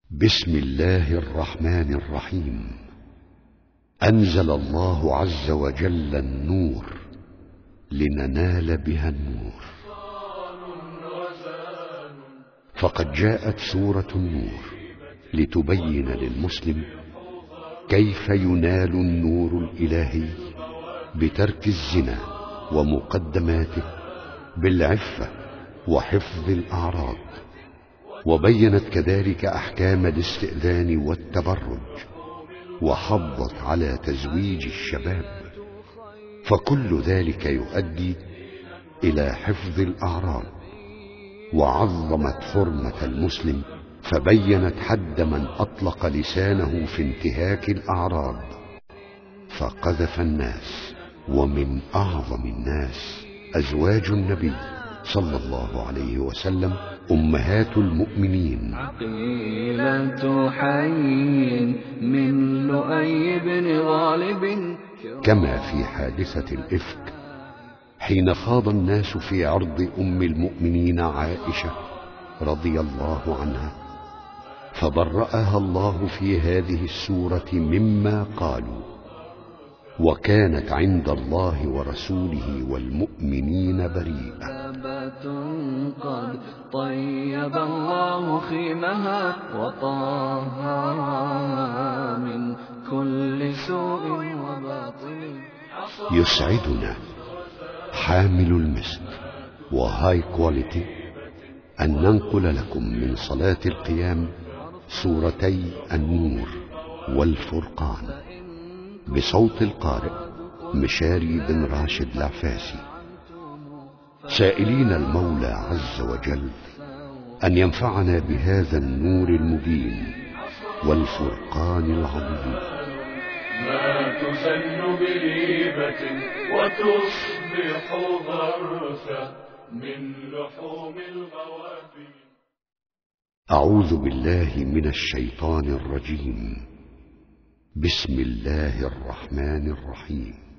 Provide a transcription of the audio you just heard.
بسم الله الرحمن الرحيم. أنزل الله عز وجل النور لننال بها النور، فقد جاءت سورة النور لتبين للمسلم كيف ينال النور الإلهي بترك الزنا ومقدماته، بالعفة وحفظ الأعراض، وبينت كذلك أحكام الاستئذان والتبرج، وحضت على تزويج الشباب، فكل ذلك يؤدي إلى حفظ الأعراض، وعظمت حرمة المسلم، فبينت حد من أطلق لسانه في انتهاك الأعراض فقذف الناس. ومن أعظم الناس أزواج النبي صلى الله عليه وسلم أمهات المؤمنين، عقيلة حي من لؤي بن غالب، كما في حادثة الإفك حين خاض الناس في عرض أم المؤمنين عائشة رضي الله عنها، فبرأها الله في هذه السورة مما قالوا، وكانت عند الله ورسوله والمؤمنين بريئة. قد طيب الله خيمها وطهرها من كل سوء وباطل. يسعدنا حامل المسك وهاي كواليتي أن ننقل لكم من صلاة القيام سورتي النور والفرقان بصوت القارئ مشاري بن راشد العفاسي، سائلين المولى عز وجل أن ينفعنا بهذا النور المبين والفرقان العظيم. ما تسن بريبة وتصبح غرثا من لحوم الغوافل. أعوذ بالله من الشيطان الرجيم. بسم الله الرحمن الرحيم.